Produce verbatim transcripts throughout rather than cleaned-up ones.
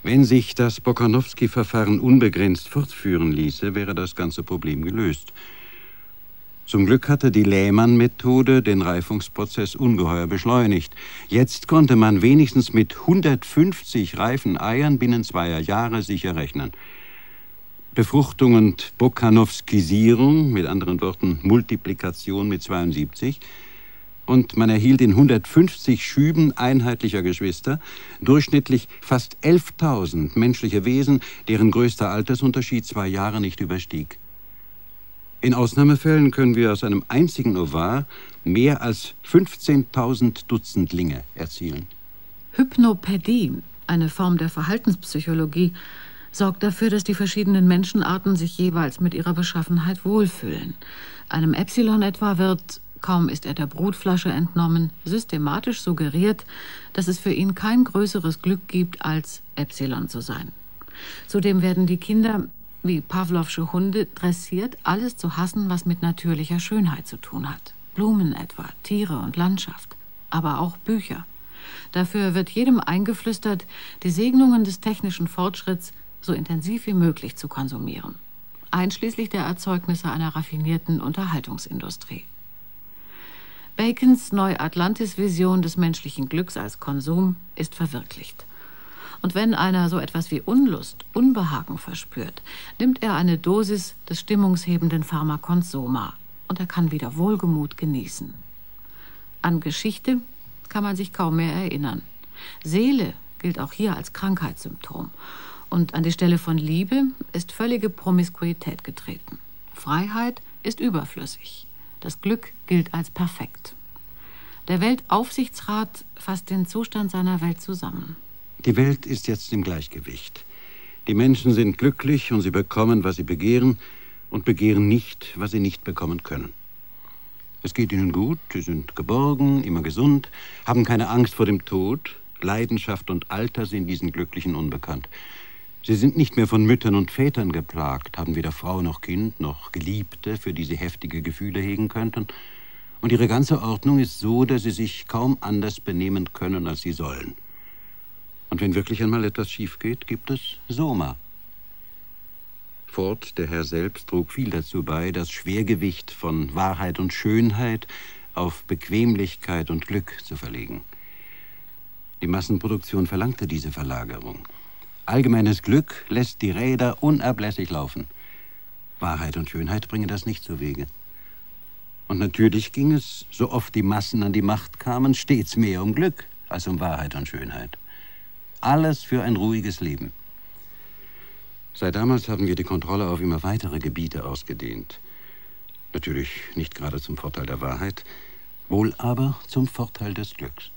Wenn sich das Bokanowski-Verfahren unbegrenzt fortführen ließe, wäre das ganze Problem gelöst. Zum Glück hatte die Lehmann-Methode den Reifungsprozess ungeheuer beschleunigt. Jetzt konnte man wenigstens mit hundertfünfzig reifen Eiern binnen zweier Jahre sicher rechnen. Befruchtung und Bokanowskisierung, mit anderen Worten Multiplikation mit zweiundsiebzig, und man erhielt in hundertfünfzig Schüben einheitlicher Geschwister durchschnittlich fast elftausend menschliche Wesen, deren größter Altersunterschied zwei Jahre nicht überstieg. In Ausnahmefällen können wir aus einem einzigen Ovar mehr als fünfzehntausend Dutzendlinge erzielen. Hypnopädie, eine Form der Verhaltenspsychologie, sorgt dafür, dass die verschiedenen Menschenarten sich jeweils mit ihrer Beschaffenheit wohlfühlen. Einem Epsilon etwa wird, kaum ist er der Brutflasche entnommen, systematisch suggeriert, dass es für ihn kein größeres Glück gibt, als Epsilon zu sein. Zudem werden die Kinder, wie Pawlowsche Hunde, dressiert, alles zu hassen, was mit natürlicher Schönheit zu tun hat. Blumen etwa, Tiere und Landschaft, aber auch Bücher. Dafür wird jedem eingeflüstert, die Segnungen des technischen Fortschritts so intensiv wie möglich zu konsumieren, einschließlich der Erzeugnisse einer raffinierten Unterhaltungsindustrie. Bacons Neu-Atlantis-Vision des menschlichen Glücks als Konsum ist verwirklicht. Und wenn einer so etwas wie Unlust, Unbehagen verspürt, nimmt er eine Dosis des stimmungshebenden Pharmakons Soma und er kann wieder Wohlgemut genießen. An Geschichte kann man sich kaum mehr erinnern. Seele gilt auch hier als Krankheitssymptom. Und an die Stelle von Liebe ist völlige Promiskuität getreten. Freiheit ist überflüssig. Das Glück gilt als perfekt. Der Weltaufsichtsrat fasst den Zustand seiner Welt zusammen. Die Welt ist jetzt im Gleichgewicht. Die Menschen sind glücklich und sie bekommen, was sie begehren, und begehren nicht, was sie nicht bekommen können. Es geht ihnen gut, sie sind geborgen, immer gesund, haben keine Angst vor dem Tod. Leidenschaft und Alter sind diesen Glücklichen unbekannt. Sie sind nicht mehr von Müttern und Vätern geplagt, haben weder Frau noch Kind noch Geliebte, für die sie heftige Gefühle hegen könnten. Und ihre ganze Ordnung ist so, dass sie sich kaum anders benehmen können, als sie sollen. Und wenn wirklich einmal etwas schief geht, gibt es Soma. Ford, der Herr selbst, trug viel dazu bei, das Schwergewicht von Wahrheit und Schönheit auf Bequemlichkeit und Glück zu verlegen. Die Massenproduktion verlangte diese Verlagerung. Allgemeines Glück lässt die Räder unablässig laufen. Wahrheit und Schönheit bringen das nicht zu Wege. Und natürlich ging es, so oft die Massen an die Macht kamen, stets mehr um Glück als um Wahrheit und Schönheit. Alles für ein ruhiges Leben. Seit damals haben wir die Kontrolle auf immer weitere Gebiete ausgedehnt. Natürlich nicht gerade zum Vorteil der Wahrheit, wohl aber zum Vorteil des Glücks.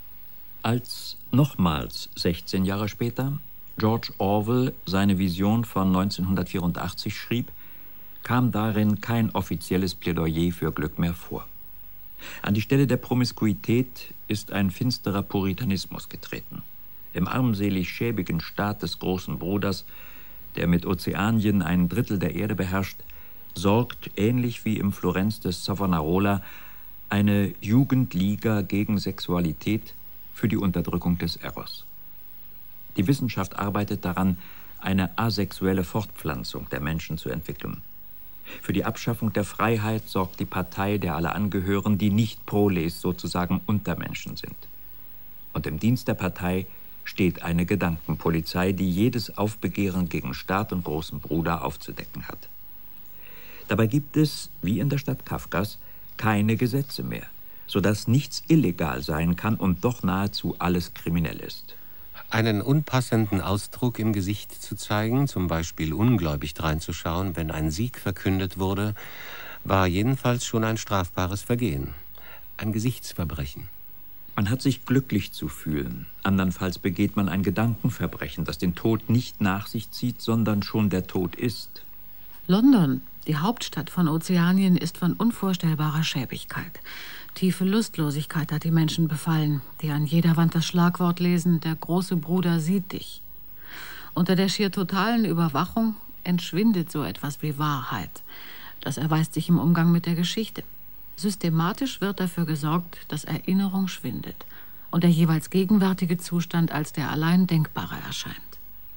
Als nochmals sechzehn Jahre später George Orwell seine Vision von neunzehnhundertvierundachtzig schrieb, kam darin kein offizielles Plädoyer für Glück mehr vor. An die Stelle der Promiskuität ist ein finsterer Puritanismus getreten. Im armselig schäbigen Staat des großen Bruders, der mit Ozeanien ein Drittel der Erde beherrscht, sorgt, ähnlich wie im Florenz des Savonarola, eine Jugendliga gegen Sexualität für die Unterdrückung des Eros. Die Wissenschaft arbeitet daran, eine asexuelle Fortpflanzung der Menschen zu entwickeln. Für die Abschaffung der Freiheit sorgt die Partei, der alle angehören, die nicht Proles, sozusagen Untermenschen sind. Und im Dienst der Partei steht eine Gedankenpolizei, die jedes Aufbegehren gegen Staat und großen Bruder aufzudecken hat. Dabei gibt es, wie in der Stadt Kafkas, keine Gesetze mehr, sodass nichts illegal sein kann und doch nahezu alles kriminell ist. Einen unpassenden Ausdruck im Gesicht zu zeigen, zum Beispiel ungläubig dreinzuschauen, wenn ein Sieg verkündet wurde, war jedenfalls schon ein strafbares Vergehen, ein Gesichtsverbrechen. Man hat sich glücklich zu fühlen, andernfalls begeht man ein Gedankenverbrechen, das den Tod nicht nach sich zieht, sondern schon der Tod ist. London, die Hauptstadt von Ozeanien, ist von unvorstellbarer Schäbigkeit. Tiefe Lustlosigkeit hat die Menschen befallen, die an jeder Wand das Schlagwort lesen, der große Bruder sieht dich. Unter der schier totalen Überwachung entschwindet so etwas wie Wahrheit. Das erweist sich im Umgang mit der Geschichte. Systematisch wird dafür gesorgt, dass Erinnerung schwindet und der jeweils gegenwärtige Zustand als der allein Denkbare erscheint.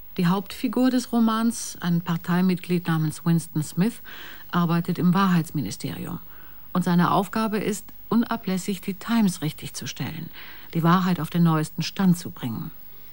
Die Hauptfigur des Romans, ein Parteimitglied namens Winston Smith, arbeitet im Wahrheitsministerium. Und seine Aufgabe ist, unablässig die Times richtigzustellen, die Wahrheit auf den neuesten Stand zu bringen.